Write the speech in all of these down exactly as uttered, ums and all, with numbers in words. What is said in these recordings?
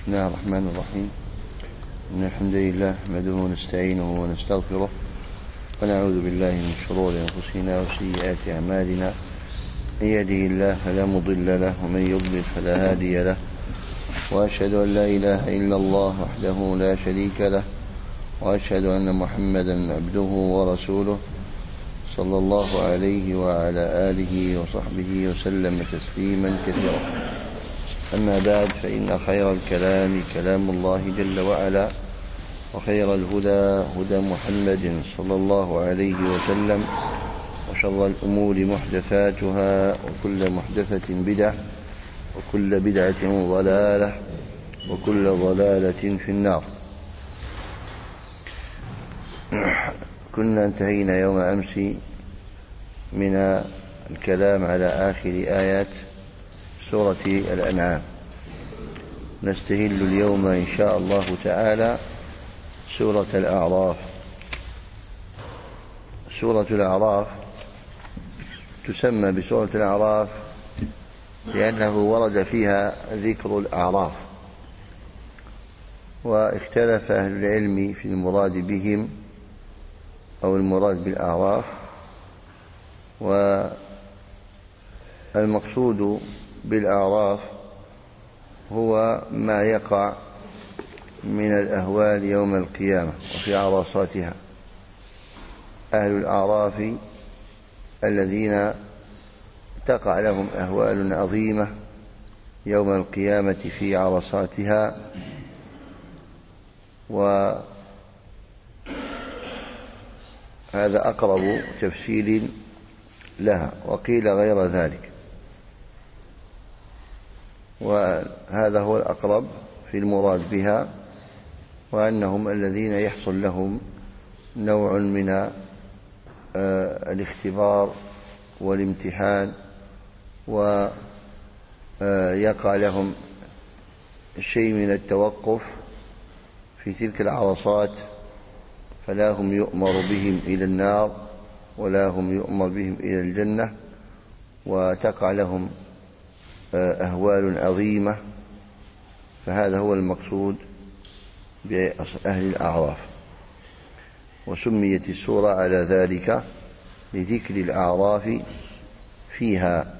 بسم الله الرحمن الرحيم. إن الحمد لله نحمده ونستعينه ونستغفره ونعوذ بالله من شرور أنفسنا وسيئات أعمالنا. من يهده الله فلا مضل له ومن يضلل فلا هادي له، وأشهد أن لا إله إلا الله وحده لا شريك له، وأشهد أن محمدا عبده ورسوله صلى الله عليه وعلى آله وصحبه وسلم تسليما كثيرا. أما بعد، فإن خير الكلام كلام الله جل وعلا، وخير الهدى هدى محمد صلى الله عليه وسلم، وشر الأمور محدثاتها، وكل محدثة بدعة، وكل بدعة ضلالة، وكل ضلالة في النار. كنا انتهينا يوم أمس من الكلام على آخر آيات سورة الأنعام. نستهل اليوم إن شاء الله تعالى سورة الأعراف. سورة الأعراف تسمى بسورة الأعراف لأنه ورد فيها ذكر الأعراف، واختلف أهل العلم في المراد بهم أو المراد بالأعراف. والمقصود بالأعراف هو ما يقع من الأهوال يوم القيامة وفي عرصاتها. أهل الأعراف الذين تقع لهم أهوال عظيمة يوم القيامة في عرصاتها، وهذا أقرب تفسير لها، وقيل غير ذلك، وهذا هو الأقرب في المراد بها، وأنهم الذين يحصل لهم نوع من الاختبار والامتحان، ويقع لهم شيء من التوقف في تلك العرصات، فلا هم يؤمر بهم إلى النار ولا هم يؤمر بهم إلى الجنة، وتقع لهم أهوال عظيمة. فهذا هو المقصود بأهل الأعراف، وسميت السورة على ذلك لذكر الأعراف فيها.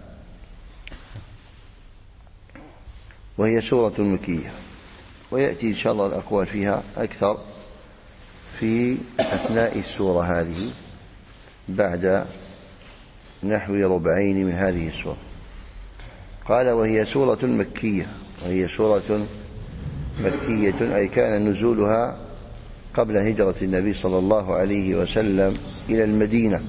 وهي سورة مكية، ويأتي إن شاء الله الأقوال فيها أكثر في أثناء السورة هذه بعد نحو ربعين من هذه السورة. قال: وهي سورة مكية. وهي سورة مكية أي كان نزولها قبل هجرة النبي صلى الله عليه وسلم إلى المدينة.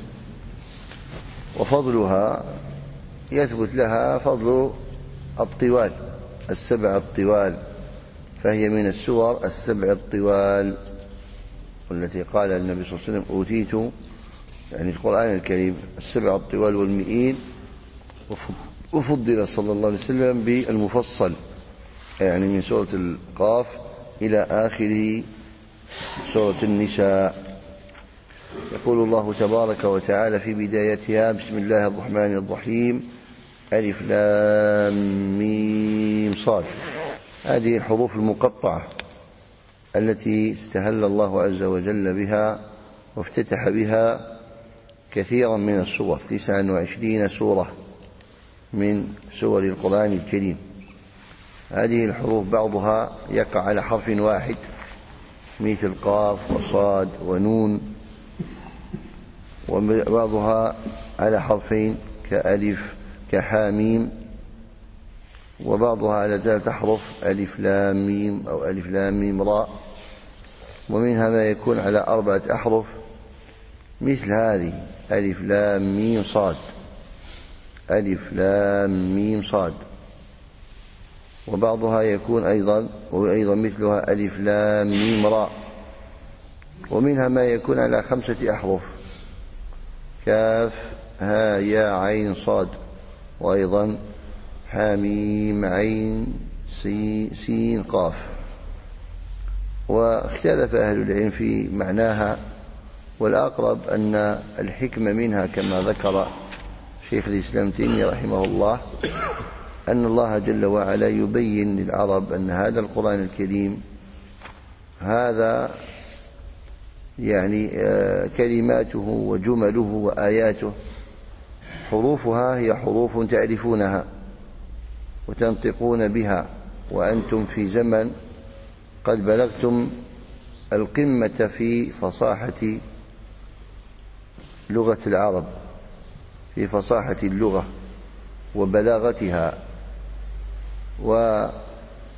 وفضلها يثبت لها فضل الطوال، السبع الطوال، فهي من السور السبع الطوال والتي قال النبي صلى الله عليه وسلم: أوتيت، يعني القرآن الكريم، السبع الطوال والمئين. وفضل صلى الله عليه وسلم بالمفصل، يعني من سورة القاف إلى آخر سورة النساء. يقول الله تبارك وتعالى في بدايتها: بسم الله الرحمن الرحيم، ألف لام ميم صاد. هذه الحروف المقطعة التي استهل الله عز وجل بها وافتتح بها كثيرا من السور، تسعة وعشرين سورة من سور القرآن الكريم. هذه الحروف بعضها يقع على حرف واحد مثل قاف وصاد ونون، وبعضها على حرفين كألف كحاميم، وبعضها على ثلاثة أحرف ألف لام ميم أو ألف لام ميم راء، ومنها ما يكون على أربعة أحرف مثل هذه ألف لام ميم صاد، ألف لام ميم صاد. وبعضها يكون أيضا وأيضا مثلها ألف لام ميم راء. ومنها ما يكون على خمسة أحرف كاف ها يا عين صاد، وأيضا حاميم عين سي سين قاف. واختلف أهل العلم في معناها، والأقرب أن الحكمة منها كما ذكر شيخ الإسلام تيمية رحمه الله أن الله جل وعلا يبين للعرب أن هذا القرآن الكريم هذا يعني كلماته وجمله وآياته حروفها هي حروف تعرفونها وتنطقون بها، وأنتم في زمن قد بلغتم القمة في فصاحة لغة العرب، في فصاحة اللغة وبلاغتها، وترون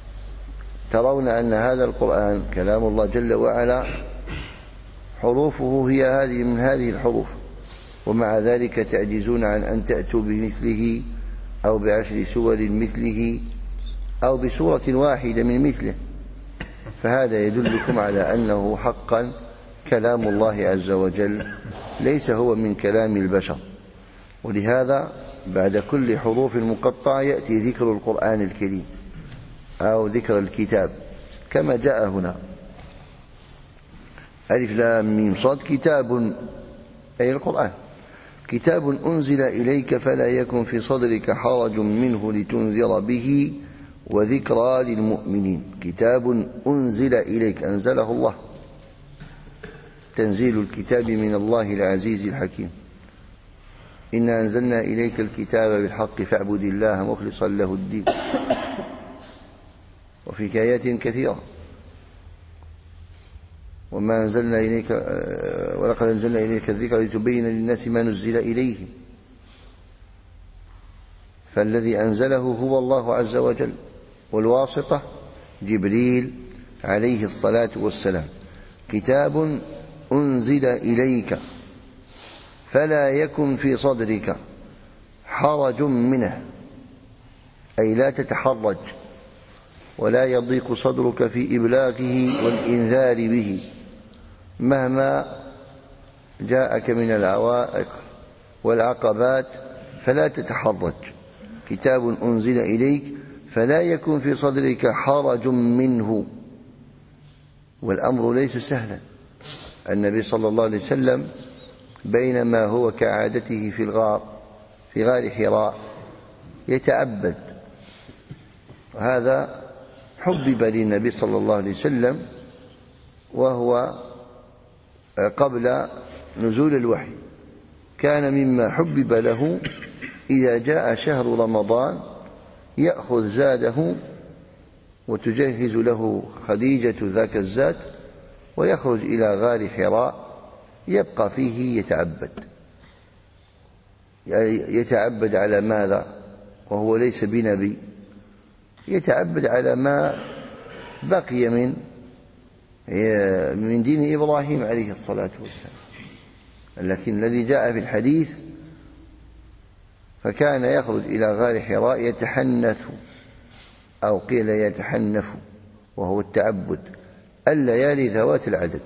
أن هذا القرآن كلام الله جل وعلا حروفه هي هذه من هذه الحروف، ومع ذلك تعجزون عن أن تأتوا بمثله أو بعشر سور مثله أو بسورة واحدة من مثله، فهذا يدلكم على أنه حقا كلام الله عز وجل ليس هو من كلام البشر. ولهذا بعد كل حروف مقطعة يأتي ذكر القرآن الكريم أو ذكر الكتاب كما جاء هنا: ألف لام ميم صاد كتاب، أي القرآن، كتاب أنزل إليك فلا يكن في صدرك حرج منه لتنذر به وذكرى للمؤمنين. كتاب أنزل إليك، أنزله الله، تنزيل الكتاب من الله العزيز الحكيم. إنا أنزلنا إليك الكتاب بالحق فاعبد الله مخلصا له الدين. وفي آيات كثيرة: وما أنزلنا إليك ولقد أنزلنا إليك الذكر لتبين للناس ما نزل إليهم. فالذي أنزله هو الله عز وجل، والواسطة جبريل عليه الصلاة والسلام. كتاب أنزل إليك فلا يكن في صدرك حرج منه، أي لا تتحرج ولا يضيق صدرك في إبلاغه والإنذار به مهما جاءك من العوائق والعقبات، فلا تتحرج. كتاب أنزل إليك فلا يكن في صدرك حرج منه. والأمر ليس سهلا. النبي صلى الله عليه وسلم بينما هو كعادته في الغار في غار حراء يتعبد، هذا حبب للنبي صلى الله عليه وسلم وهو قبل نزول الوحي، كان مما حبب له إذا جاء شهر رمضان يأخذ زاده وتجهز له خديجة ذاك الزاد ويخرج إلى غار حراء يبقى فيه يتعبد. يتعبد على ماذا وهو ليس بنبي؟ يتعبد على ما بقي من من دين إبراهيم عليه الصلاة والسلام. لكن الذي جاء في الحديث فكان يخرج إلى غار حراء يتحنث، أو قيل يتحنف، وهو التعبد الليالي ذوات العدد،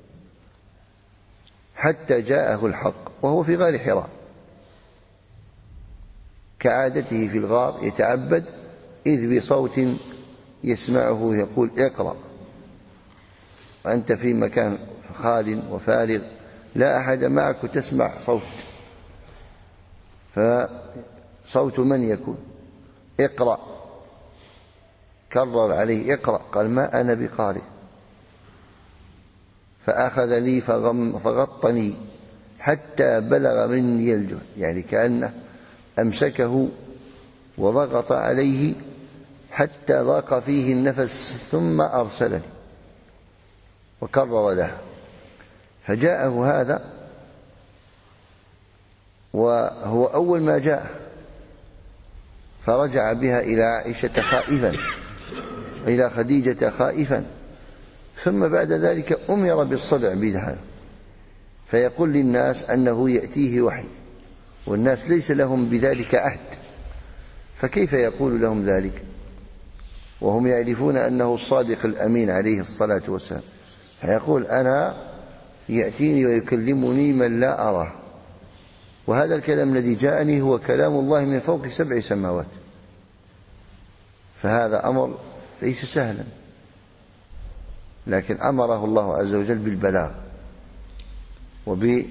حتى جاءه الحق وهو في غار حراء كعادته في الغار يتعبد، إذ بصوت يسمعه يقول: اقرأ، وأنت في مكان خال وفارغ لا أحد معك تسمع صوت، فصوت من يكون؟ اقرأ. كرر عليه: اقرأ. قال: ما أنا بقارئ. فأخذ لي فغطني حتى بلغ مني الجهد، يعني كأنه أمسكه وضغط عليه حتى ضاق فيه النفس ثم أرسلني وكرر له. فجاءه هذا وهو أول ما جاء، فرجع بها إلى عائشة خائفا، إلى خديجة خائفا، ثم بعد ذلك أمر بالصدع بها، فيقول للناس أنه يأتيه وحي، والناس ليس لهم بذلك عهد، فكيف يقول لهم ذلك وهم يعرفون أنه الصادق الأمين عليه الصلاة والسلام؟ فيقول: أنا يأتيني ويكلمني من لا أراه، وهذا الكلام الذي جاءني هو كلام الله من فوق سبع سماوات. فهذا أمر ليس سهلا، لكن أمره الله عز وجل بالبلاغ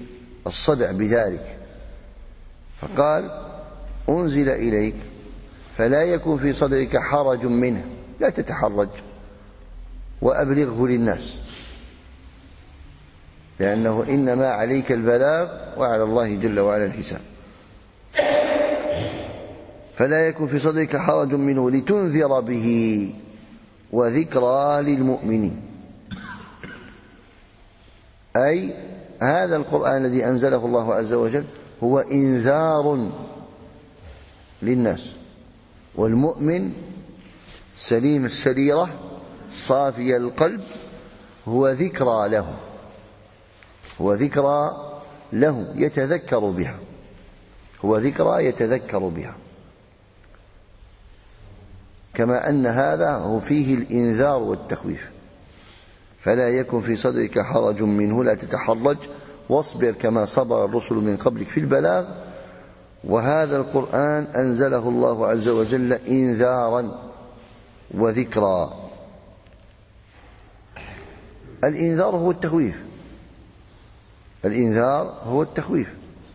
وبالصدع بذلك، فقال: أنزل إليك فلا يكن في صدرك حرج منه، لا تتحرج وأبلغه للناس، لأنه إنما عليك البلاغ وعلى الله جل وعلا الحساب. فلا يكن في صدرك حرج منه لتنذر به وذكرى للمؤمنين. أي هذا القرآن الذي أنزله الله عز وجل هو إنذار للناس، والمؤمن سليم السريرة صافي القلب هو ذكرى له، هو ذكرى له يتذكر بها، هو ذكرى يتذكر بها، كما أن هذا هو فيه الإنذار والتخويف. فلا يكن في صدرك حرج منه، لا تتحرج، واصبر كما صبر الرسل من قبلك في البلاغ. وهذا القرآن أنزله الله عز وجل إنذارا وذكرى. الإنذار هو التخويف، الإنذار هو التخويف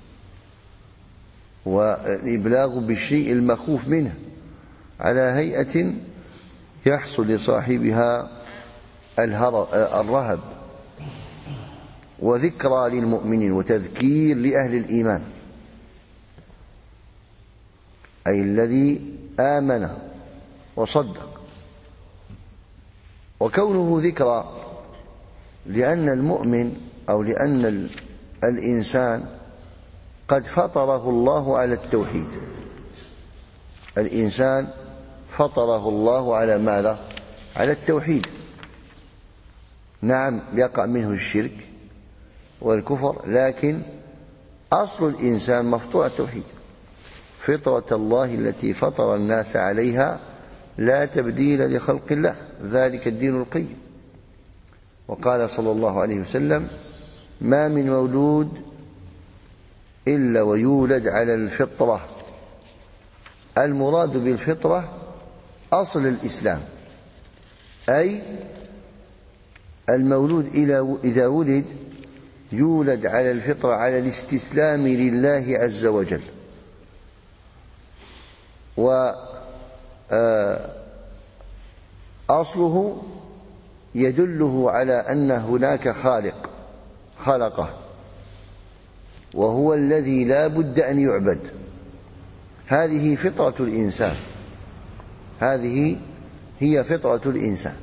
والإبلاغ بالشيء المخوف منه على هيئة يحصل لصاحبها الرهب، وذكرى للمؤمنين وتذكير لأهل الإيمان، أي الذي آمن وصدق. وكونه ذكرى لأن المؤمن أو لأن الإنسان قد فطره الله على التوحيد، الإنسان فطره الله على ماذا؟ على التوحيد. نعم يقع منه الشرك والكفر، لكن أصل الإنسان مفطور التوحيد، فطرة الله التي فطر الناس عليها لا تبديل لخلق الله، ذلك الدين القيم. وقال صلى الله عليه وسلم: ما من مولود إلا ويولد على الفطرة. المراد بالفطرة أصل الإسلام، أي المولود إذا ولد يولد على الفطرة، على الاستسلام لله عز وجل. وأصله يدله على أن هناك خالق خلقه، وهو الذي لا بد أن يعبد. هذه فطرة الإنسان، هذه هي فطرة الإنسان.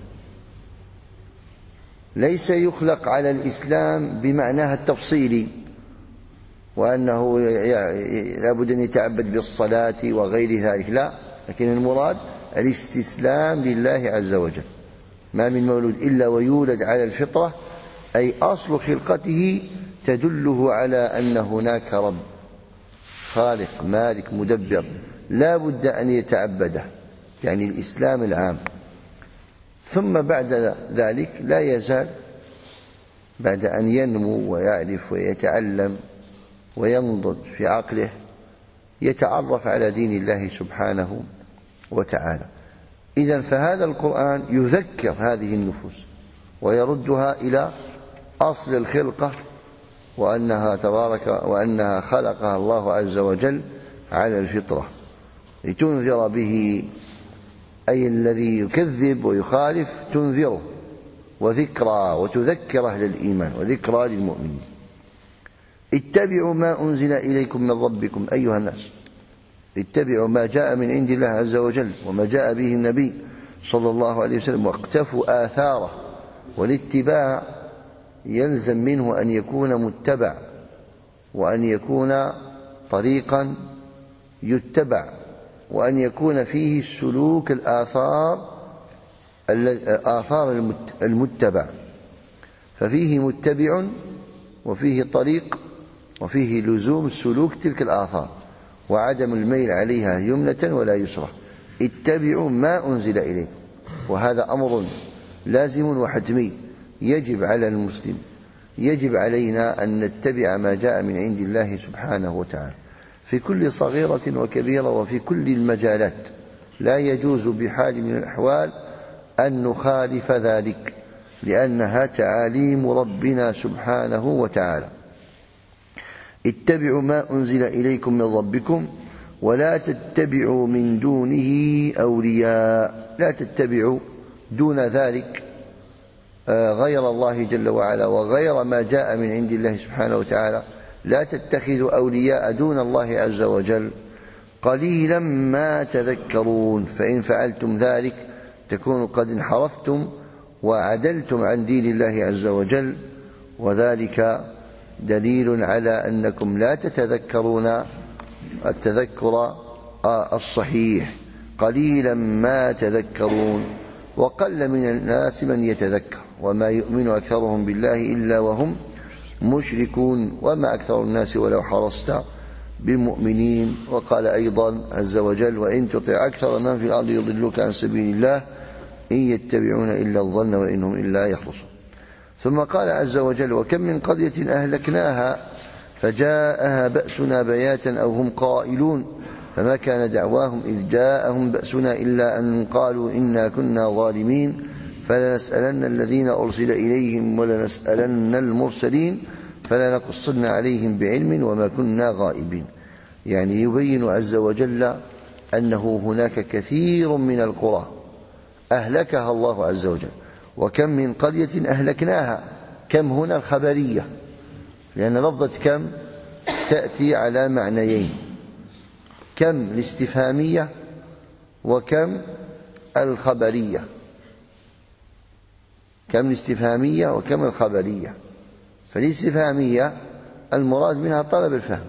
ليس يخلق على الإسلام بمعناها التفصيلي، وأنه لا بد أن يتعبد بالصلاة وغير ذلك، لا، لكن المراد الاستسلام لله عز وجل. ما من مولود إلا ويولد على الفطرة، أي أصل خلقته تدله على أن هناك رب خالق مالك مدبر لا بد أن يتعبده، يعني الإسلام العام. ثم بعد ذلك لا يزال بعد أن ينمو ويعرف ويتعلم وينضج في عقله يتعرف على دين الله سبحانه وتعالى. إذن فهذا القرآن يذكر هذه النفوس ويردها إلى أصل الخلقة، وأنها تبارك وأنها خلقها الله عز وجل على الفطرة، لتنذر به، أي الذي يكذب ويخالف تنذره، وذكرى وتذكر أهل الإيمان، وذكرى للمؤمنين. اتبعوا ما أنزل إليكم من ربكم أيها الناس، اتبعوا ما جاء من عند الله عز وجل وما جاء به النبي صلى الله عليه وسلم، واقتفوا آثاره. والاتباع يلزم منه أن يكون متبع، وأن يكون طريقا يتبع، وأن يكون فيه السلوك الآثار آثار المتبع. ففيه متبع وفيه طريق وفيه لزوم سلوك تلك الآثار وعدم الميل عليها يمنة ولا يسرى. اتبعوا ما أنزل إليكم، وهذا أمر لازم وحتمي يجب على المسلم، يجب علينا أن نتبع ما جاء من عند الله سبحانه وتعالى في كل صغيرة وكبيرة وفي كل المجالات. لا يجوز بحال من الأحوال أن نخالف ذلك، لأنها تعاليم ربنا سبحانه وتعالى. اتبعوا ما أنزل إليكم من ربكم ولا تتبعوا من دونه أولياء، لا تتبعوا دون ذلك غير الله جل وعلا وغير ما جاء من عند الله سبحانه وتعالى، لا تتخذوا أولياء دون الله عز وجل، قليلا ما تذكرون، فإن فعلتم ذلك تكونوا قد انحرفتم وعدلتم عن دين الله عز وجل، وذلك دليل على أنكم لا تتذكرون التذكر الصحيح، قليلا ما تذكرون. وقل من الناس من يتذكر وما يؤمن أكثرهم بالله إلا وهم مشركون وما أكثر الناس ولو حرصت بالمؤمنين. وقال أيضا عز وجل وإن تطع أكثر من في الأرض يضلوك عن سبيل الله إن يتبعون إلا الظن وإنهم إلا يخرصون. ثم قال عز وجل وكم من قرية أهلكناها فجاءها بأسنا بياتا أو هم قائلون فما كان دعواهم إذ جاءهم بأسنا إلا أن قالوا إنا كنا ظالمين فلنسألن الذين أرسل إليهم ولنسألن المرسلين فلنقصن عليهم بعلم وما كنا غائبين. يعني يبين عز وجل أنه هناك كثير من القرى أهلكها الله عز وجل. وكم من قرية أهلكناها، كم هنا الخبرية، لأن لفظة كم تأتي على معنيين، كم الاستفهامية وكم الخبرية، كم الاستفهامية وكم الخبرية. فالاستفهامية المراد منها طلب الفهم،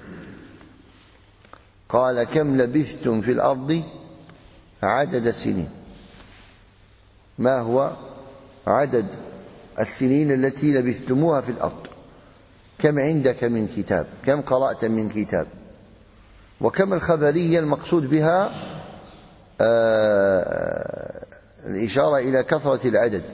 قال كم لبثتم في الأرض عدد السنين، ما هو عدد السنين التي لبثتموها في الأرض، كم عندك من كتاب، كم قرأت من كتاب. وكم الخبرية المقصود بها آه الإشارة إلى كثرة العدد،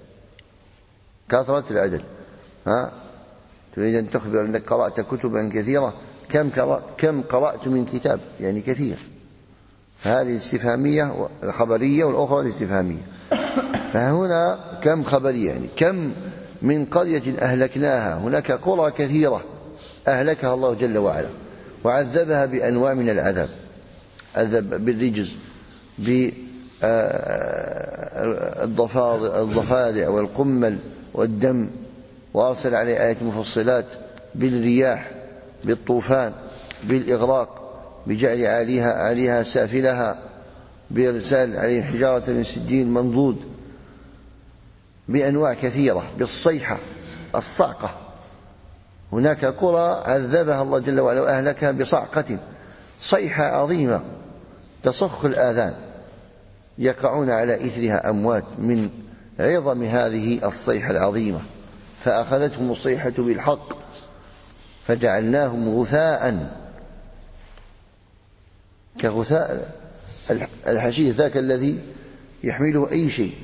كثرة العدد. ها تريد أن تخبر أنك قرأت كتبا كثيرة، كم كم قرأت من كتاب، يعني كثير. هذه الاستفهامية الخبرية والأخرى الاستفهامية. فهنا كم خبرية، يعني كم من قرية أهلكناها، هناك قرى كثيرة أهلكها الله جل وعلا وعذبها بأنواع من العذاب، عذب بالرجز بالضفادع والقمل والدم، وأرسل عليه آيات مفصلات، بالرياح، بالطوفان، بالإغراق، بجعل عليها عليها سافلها، بإرسال عليهم حجارة من سجيل منضود، بأنواع كثيرة، بالصيحة الصعقة. هناك قرى عذبها الله جل وعلا وأهلكها بصعقة، صيحة عظيمة تصخ الآذان، يقعون على إثرها أموات من عظم هذه الصيحة العظيمة، فأخذتهم الصيحة بالحق فجعلناهم غثاء كغثاء الحشيش ذاك الذي يحمله أي شيء،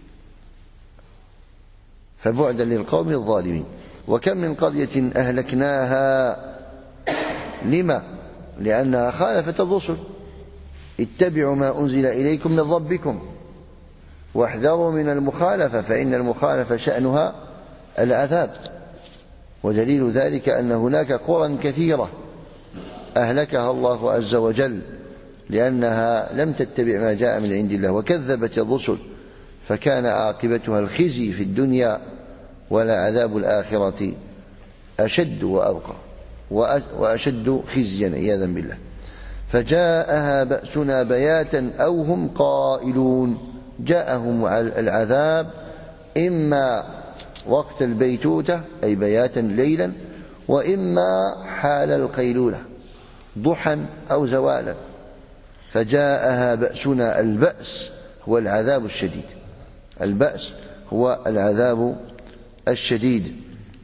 فبعدا للقوم الظالمين. وكم من قرية أهلكناها، لما؟ لأنها خالفت الرسل، اتبعوا ما أنزل إليكم من ربكم واحذروا من المخالفة فإن المخالفة شأنها العذاب. ودليل ذلك أن هناك قرى كثيرة أهلكها الله عز وجل لأنها لم تتبع ما جاء من عند الله وكذبت الرسل، فكان عاقبتها الخزي في الدنيا ولعذاب الآخرة أشد وأبقى وأشد خزيا عياذا بالله. فجاءها بأسنا بياتا أو هم قائلون، جاءهم العذاب إما وقت البيتوتة أي بياتا ليلا، وإما حال القيلولة ضحى أو زوالا. فجاءها بأسنا، البأس هو العذاب الشديد، البأس هو العذاب الشديد،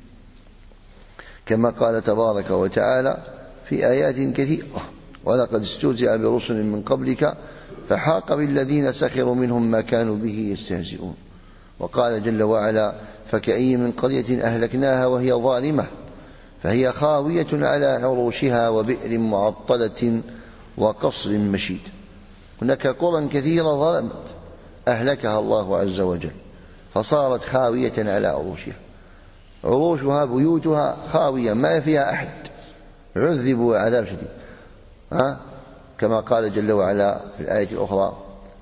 كما قال تبارك وتعالى في آيات كثيرة ولقد استهزئ برسل من قبلك فحاق بالذين سخروا منهم ما كانوا به يستهزئون. وقال جل وعلا فكأي من قرية أهلكناها وهي ظالمة فهي خاوية على عروشها وبئر معطلة وقصر مشيد. هناك قرى كثيرة ظلمت أهلكها الله عز وجل فصارت خاوية على عروشها، عروشها بيوتها خاوية ما فيها أحد، عذبوا عذاب شديد. ها كما قال جل وعلا في الآية الأخرى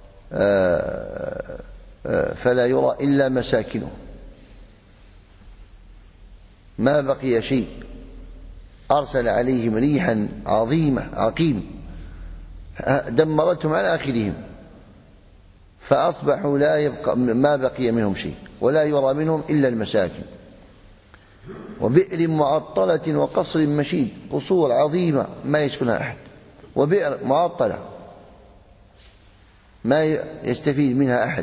فلا يرى إلا مساكنه، ما بقي شيء. أرسل عليهم ريحا عظيمة عقيم دمرتهم على آخرهم، فأصبحوا لا يبقى ما بقي منهم شيء ولا يرى منهم إلا المساكن. وبئر معطلة وقصر مشيد، قصور عظيمة ما يسكنها أحد، وبئر معطلة ما يستفيد منها أحد.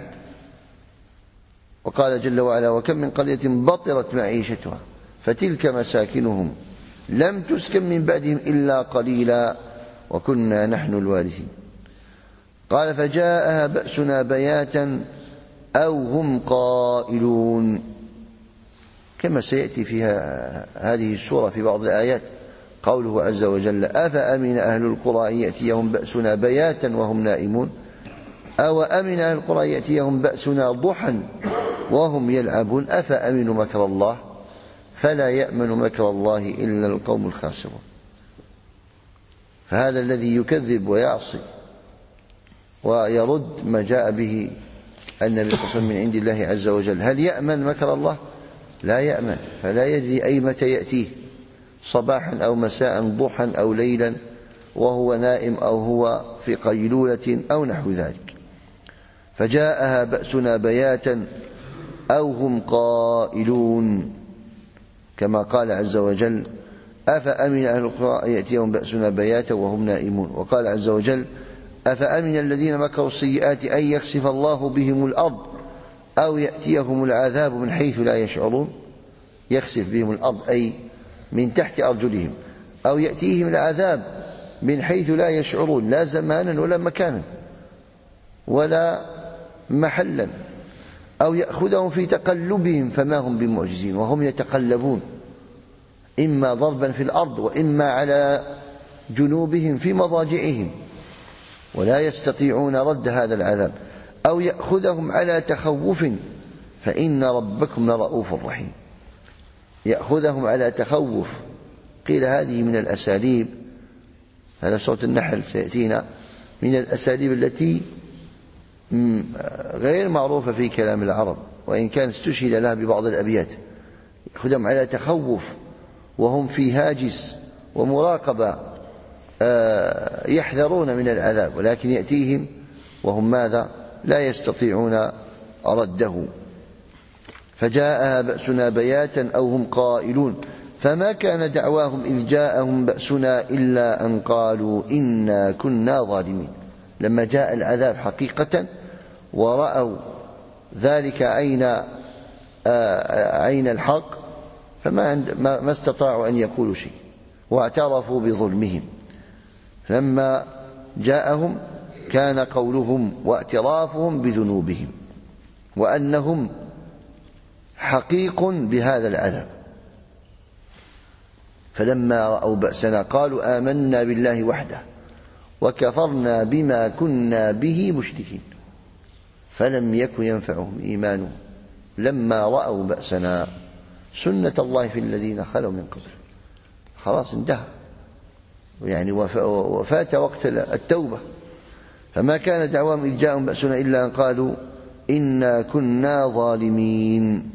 وقال جل وعلا وكم من قرية بطرت معيشتها فتلك مساكنهم لم تسكن من بعدهم إلا قليلا وكنا نحن الوارثين. قال فجاءها بأسنا بياتا أو هم قائلون، كما سيأتي فيها هذه السورة في بعض الآيات قوله عز وجل أفأمن أهل القرى أن يأتيهم بأسنا بياتا وهم نائمون أو أمن أهل القرى يأتيهم بأسنا ضحى وهم يلعبون أفأمنوا مكر الله فلا يأمن مكر الله إلا القوم الخاسرون. فهذا الذي يكذب ويعصي ويرد ما جاء به النبي صلى الله عليه وسلم من عند الله عز وجل، هل يأمن مكر الله؟ لا يأمن، فلا يدري أي متى يأتيه، صباحا أو مساء، ضحى أو ليلا، وهو نائم أو هو في قيلولة أو نحو ذلك. فجاءها بأسنا بياتا أو هم قائلون، كما قال عز وجل أفأمن أهل القرى يأتيهم بأسنا بياتا وهم نائمون. وقال عز وجل أفأمن الذين مكروا السيئات أن يخسف الله بهم الأرض أو يأتيهم العذاب من حيث لا يشعرون. يخسف بهم الأرض أي من تحت أرجلهم، أو يأتيهم العذاب من حيث لا يشعرون، لا زمانا ولا مكانا ولا محلا، أو يأخذهم في تقلبهم فما هم بمعجزين، وهم يتقلبون إما ضربا في الأرض وإما على جنوبهم في مضاجعهم ولا يستطيعون رد هذا العذاب، أو يأخذهم على تخوف فإن ربكم لرؤوف رحيم. يأخذهم على تخوف، قيل هذه من الأساليب، هذا سورة النحل سيأتينا، من الأساليب التي غير معروفة في كلام العرب، وإن كان استشهد لها ببعض الأبيات. يأخذهم على تخوف وهم في هاجس ومراقبة يحذرون من العذاب، ولكن يأتيهم وهم ماذا؟ لا يستطيعون رده. فجاءها بأسنا بياتا أو هم قائلون فما كان دعواهم إذ جاءهم بأسنا إلا أن قالوا إنا كنا ظالمين. لما جاء العذاب حقيقة ورأوا ذلك عين عين الحق فما ما استطاعوا أن يقولوا شيء، واعترفوا بظلمهم. لما جاءهم كان قولهم واعترافهم بذنوبهم وأنهم حقيق بهذا العذاب. فلما رأوا بأسنا قالوا آمنا بالله وحده وكفرنا بما كنا به مشركين فلم يكن ينفعهم إيمانهم لما رأوا بأسنا سنة الله في الذين خلوا من قبل. خلاص انتهى، يعني وفات وقت التوبة. فما كان دعواهم إذ جاءهم بأسنا إلا أن قالوا إنا كنا ظالمين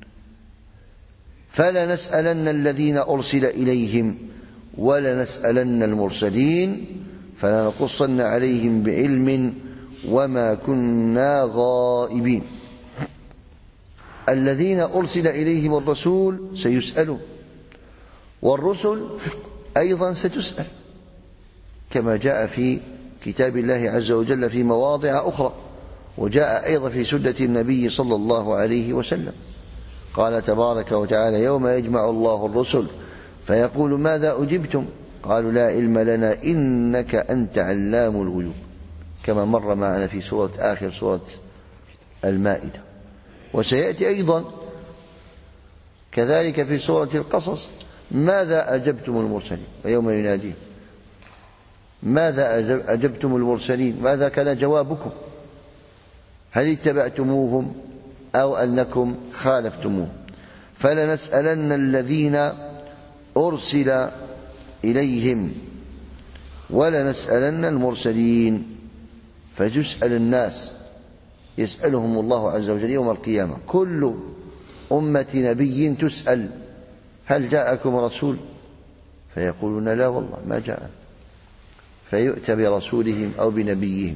فلنسألن الذين أرسل إليهم ولنسألن المرسلين فلنقصن عليهم بعلم وما كنا غائبين. الذين أرسل إليهم الرسول سيسألون، والرسل أيضا ستسأل، كما جاء في كتاب الله عز وجل في مواضع أخرى، وجاء أيضا في سنة النبي صلى الله عليه وسلم. قال تبارك وتعالى يوم يجمع الله الرسل فيقول ماذا أجبتم؟ قالوا لا علم لنا إنك أنت علام الغيوب، كما مر معنا في سورة آخر سورة المائدة. وسيأتي أيضا كذلك في سورة القصص ماذا أجبتم المرسلين، ويوم يناديهم ماذا أجبتم المرسلين، ماذا كان جوابكم، هل اتبعتموهم أو أنكم خالفتموه. فلنسألن الذين أرسل إليهم ولنسألن المرسلين. فتسأل الناس، يسألهم الله عز وجل يوم القيامة، كل أمة نبي تسأل هل جاءكم رسول؟ فيقولون لا والله ما جاء. فيؤتى برسولهم أو بنبيهم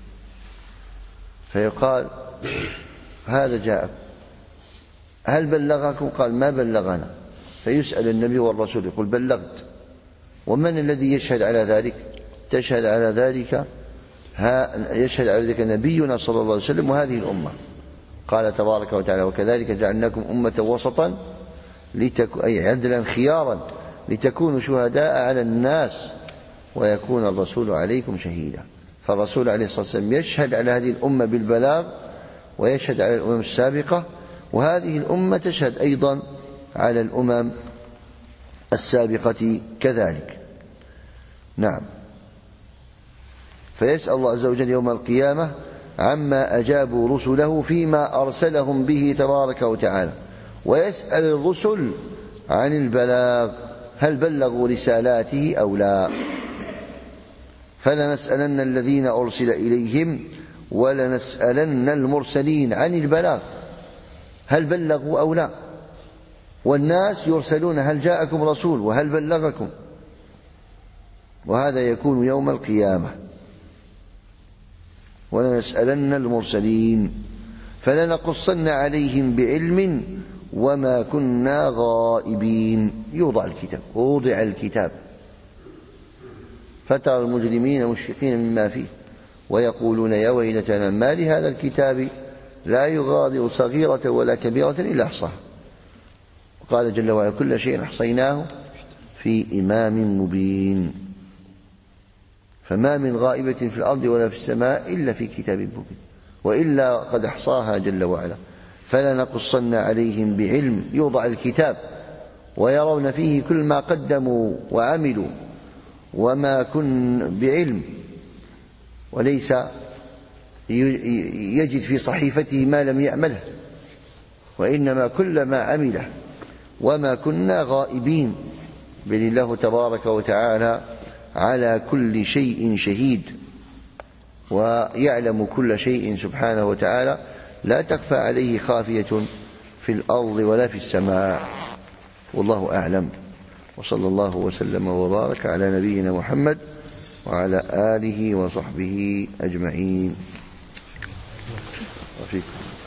فيقال هذا جاءكم، هل بلغكم؟ قال ما بلغنا. فيسأل النبي والرسول يقول بلغت. ومن الذي يشهد على ذلك؟ تشهد على ذلك يشهد على ذلك نبينا صلى الله عليه وسلم وهذه الأمة. قال تبارك وتعالى وكذلك جعلناكم أمة وسطا لتكون أي عدلا خيارا لتكونوا شهداء على الناس ويكون الرسول عليكم شهيدا. فالرسول عليه الصلاة والسلام يشهد على هذه الأمة بالبلاغ ويشهد على الأمم السابقة، وهذه الأمة تشهد أيضا على الأمم السابقة كذلك. نعم. فيسأل الله عز وجل يوم القيامة عما أجابوا رسله فيما أرسلهم به تبارك وتعالى، ويسأل الرسل عن البلاغ هل بلغوا رسالاته أو لا. فلنسألن الذين أرسل إليهم ولنسألن المرسلين عن البلاغ هل بلغوا أو لا. والناس يرسلون هل جاءكم رسول وهل بلغكم، وهذا يكون يوم القيامة. ولنسألن المرسلين فلنقصن عليهم بعلم وما كنا غائبين. يوضع الكتاب ووضع الكتاب فترى المجرمين مشفقين مما فيه ويقولون يا ويلتنا ما لهذا الكتاب لا يغادر صغيرة ولا كبيرة إلا أحصاها. وقال جل وعلا كل شيء أحصيناه في إمام مبين. فما من غائبة في الأرض ولا في السماء إلا في كتاب مبين، وإلا قد أحصاها جل وعلا. فلنقصن عليهم بعلم. يوضع الكتاب ويرون فيه كل ما قدموا وعملوا وما كن بعلم، وليس يجد في صحيفته ما لم يعمله، وإنما كل ما عمله. وما كنا غائبين، بل الله تبارك وتعالى على كل شيء شهيد ويعلم كل شيء سبحانه وتعالى، لا تخفى عليه خافية في الأرض ولا في السماء. والله أعلم. وصلى الله وسلم وبارك على نبينا محمد وعلى آله وصحبه أجمعين. وفيكم.